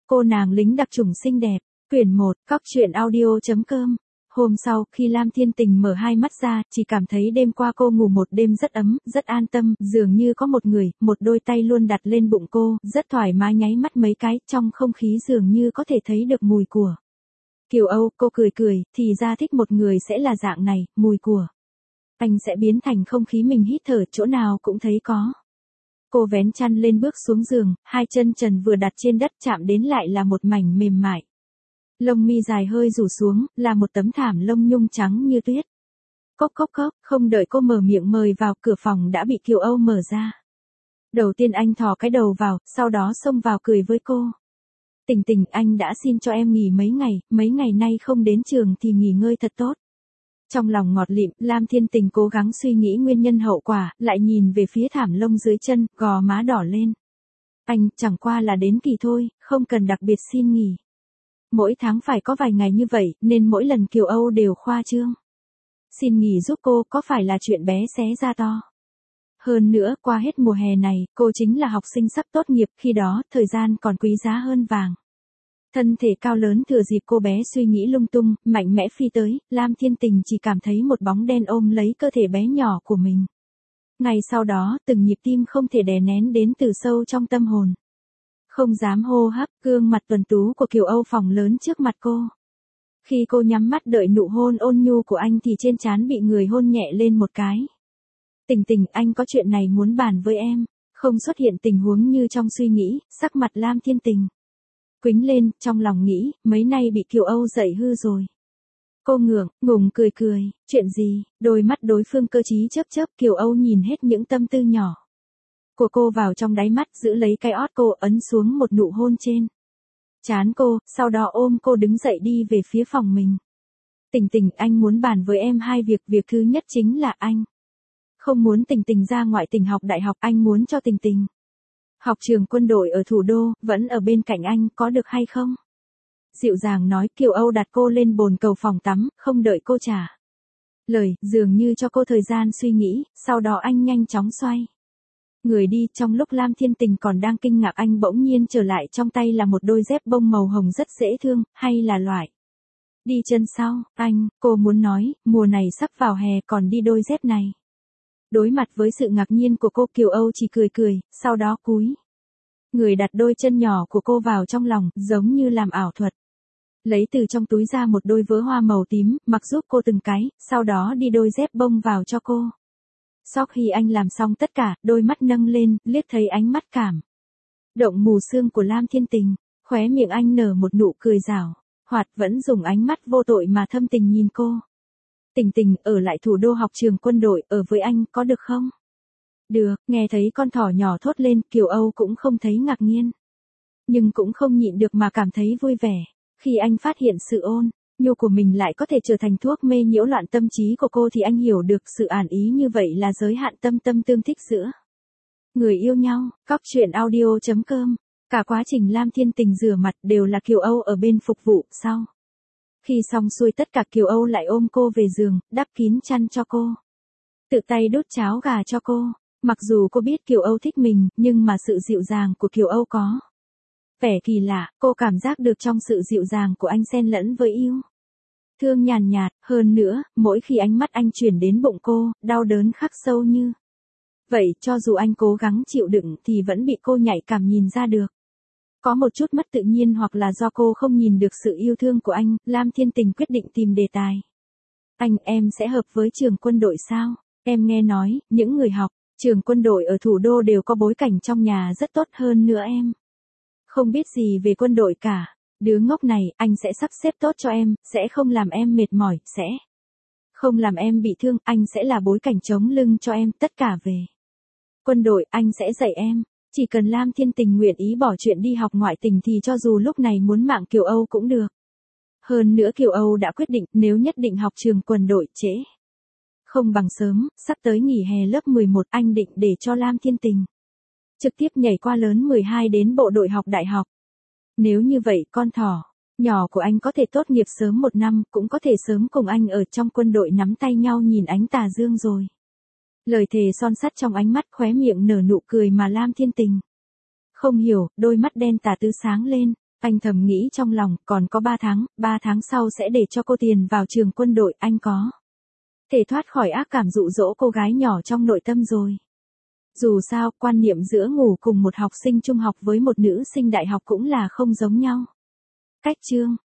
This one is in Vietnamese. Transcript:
Cô nàng lính đặc chủng xinh đẹp. Quyển 1, cóc.audio.com. Hôm sau, khi Lam Thiên Tình mở hai mắt ra, chỉ cảm thấy đêm qua cô ngủ một đêm rất ấm, rất an tâm, dường như có một người, một đôi tay luôn đặt lên bụng cô, rất thoải mái nháy mắt mấy cái, trong không khí dường như có thể thấy được mùi của Kiều Âu. Cô cười cười, thì ra thích một người sẽ là dạng này, mùi của anh sẽ biến thành không khí mình hít thở, chỗ nào cũng thấy có. Cô vén chăn lên bước xuống giường, hai chân trần vừa đặt trên đất chạm đến lại là một mảnh mềm mại. Lông mi dài hơi rủ xuống, là một tấm thảm lông nhung trắng như tuyết. Cốc cốc cốc, không đợi cô mở miệng mời vào, cửa phòng đã bị Kiều Âu mở ra. Đầu tiên anh thò cái đầu vào, sau đó xông vào cười với cô. Tình Tình, anh đã xin cho em nghỉ mấy ngày nay không đến trường thì nghỉ ngơi thật tốt. Trong lòng ngọt lịm, Lam Thiên Tình cố gắng suy nghĩ nguyên nhân hậu quả, lại nhìn về phía thảm lông dưới chân, gò má đỏ lên. Anh, chẳng qua là đến kỳ thôi, không cần đặc biệt xin nghỉ. Mỗi tháng phải có vài ngày như vậy, nên mỗi lần Kiều Âu đều khoa trương. Xin nghỉ giúp cô có phải là chuyện bé xé ra to. Hơn nữa, qua hết mùa hè này, cô chính là học sinh sắp tốt nghiệp, khi đó, thời gian còn quý giá hơn vàng. Thân thể cao lớn thừa dịp cô bé suy nghĩ lung tung, mạnh mẽ phi tới, Lam Thiên Tình chỉ cảm thấy một bóng đen ôm lấy cơ thể bé nhỏ của mình. Ngày sau đó, từng nhịp tim không thể đè nén đến từ sâu trong tâm hồn. Không dám hô hấp, gương mặt tuấn tú của Kiều Âu phồng lớn trước mặt cô. Khi cô nhắm mắt đợi nụ hôn ôn nhu của anh thì trên trán bị người hôn nhẹ lên một cái. Tình Tình, anh có chuyện này muốn bàn với em. Không xuất hiện tình huống như trong suy nghĩ, sắc mặt Lam Thiên Tình quĩnh lên, trong lòng nghĩ, mấy nay bị Kiều Âu dạy hư rồi. Cô ngùng cười cười, chuyện gì, đôi mắt đối phương cơ trí chớp chớp, Kiều Âu nhìn hết những tâm tư nhỏ của cô vào trong đáy mắt, giữ lấy cái ót cô, ấn xuống một nụ hôn trên trán cô, sau đó ôm cô đứng dậy đi về phía phòng mình. Tình Tình, anh muốn bàn với em hai việc, việc thứ nhất chính là anh không muốn Tình Tình ra ngoại tỉnh học đại học, anh muốn cho Tình Tình học trường quân đội ở thủ đô, vẫn ở bên cạnh anh, có được hay không? Dịu dàng nói, Kiều Âu đặt cô lên bồn cầu phòng tắm, không đợi cô trả lời, dường như cho cô thời gian suy nghĩ, sau đó anh nhanh chóng xoay người đi. Trong lúc Lam Thiên Tình còn đang kinh ngạc, anh bỗng nhiên trở lại, trong tay là một đôi dép bông màu hồng rất dễ thương, hay là loại đi chân sau. Anh, cô muốn nói, mùa này sắp vào hè còn đi đôi dép này. Đối mặt với sự ngạc nhiên của cô, Kiều Âu chỉ cười cười, sau đó cúi người đặt đôi chân nhỏ của cô vào trong lòng, giống như làm ảo thuật. Lấy từ trong túi ra một đôi vớ hoa màu tím, mặc giúp cô từng cái, sau đó đi đôi dép bông vào cho cô. Sau khi anh làm xong tất cả, đôi mắt nâng lên, liếc thấy ánh mắt cảm động mù sương của Lam Thiên Tình, khóe miệng anh nở một nụ cười giảo hoạt, vẫn dùng ánh mắt vô tội mà thâm tình nhìn cô. Tình Tình, ở lại thủ đô học trường quân đội, ở với anh, có được không? Được, nghe thấy con thỏ nhỏ thốt lên, Kiều Âu cũng không thấy ngạc nhiên, nhưng cũng không nhịn được mà cảm thấy vui vẻ. Khi anh phát hiện sự ôn nhu của mình lại có thể trở thành thuốc mê nhiễu loạn tâm trí của cô thì anh hiểu được sự ản ý như vậy là giới hạn tâm tương thích giữa người yêu nhau. Cóc.audio.com. Cả quá trình Lam Thiên Tình rửa mặt đều là Kiều Âu ở bên phục vụ. Sau khi xong xuôi tất cả, Kiều Âu lại ôm cô về giường, đắp kín chăn cho cô, tự tay đút cháo gà cho cô. Mặc dù cô biết Kiều Âu thích mình, nhưng mà sự dịu dàng của Kiều Âu có vẻ kỳ lạ, cô cảm giác được trong sự dịu dàng của anh xen lẫn với yêu thương nhàn nhạt, hơn nữa, mỗi khi ánh mắt anh chuyển đến bụng cô, đau đớn khắc sâu như vậy, cho dù anh cố gắng chịu đựng thì vẫn bị cô nhạy cảm nhìn ra được. Có một chút mất tự nhiên, hoặc là do cô không nhìn được sự yêu thương của anh, Lam Thiên Tình quyết định tìm đề tài. Anh, em sẽ hợp với trường quân đội sao? Em nghe nói, những người học trường quân đội ở thủ đô đều có bối cảnh trong nhà rất tốt, hơn nữa em không biết gì về quân đội cả. Đứa ngốc này, anh sẽ sắp xếp tốt cho em, sẽ không làm em mệt mỏi, sẽ không làm em bị thương, anh sẽ là bối cảnh chống lưng cho em, tất cả về quân đội, anh sẽ dạy em. Chỉ cần Lam Thiên Tình nguyện ý bỏ chuyện đi học ngoại tỉnh thì cho dù lúc này muốn mạng Kiều Âu cũng được. Hơn nữa Kiều Âu đã quyết định, nếu nhất định học trường quân đội trễ không bằng sớm, sắp tới nghỉ hè lớp 11, anh định để cho Lam Thiên Tình trực tiếp nhảy qua lớn 12 đến bộ đội học đại học. Nếu như vậy, con thỏ nhỏ của anh có thể tốt nghiệp sớm 1 năm, cũng có thể sớm cùng anh ở trong quân đội nắm tay nhau nhìn ánh tà dương rồi. Lời thề son sắt trong ánh mắt, khóe miệng nở nụ cười mà Lam Thiên Tình không hiểu, đôi mắt đen tà tư sáng lên. Anh thầm nghĩ trong lòng, còn có 3 tháng sau sẽ để cho cô tiền vào trường quân đội, anh có thể thoát khỏi ác cảm dụ dỗ cô gái nhỏ trong nội tâm rồi. Dù sao, quan niệm giữa ngủ cùng một học sinh trung học với một nữ sinh đại học cũng là không giống nhau. Cách chương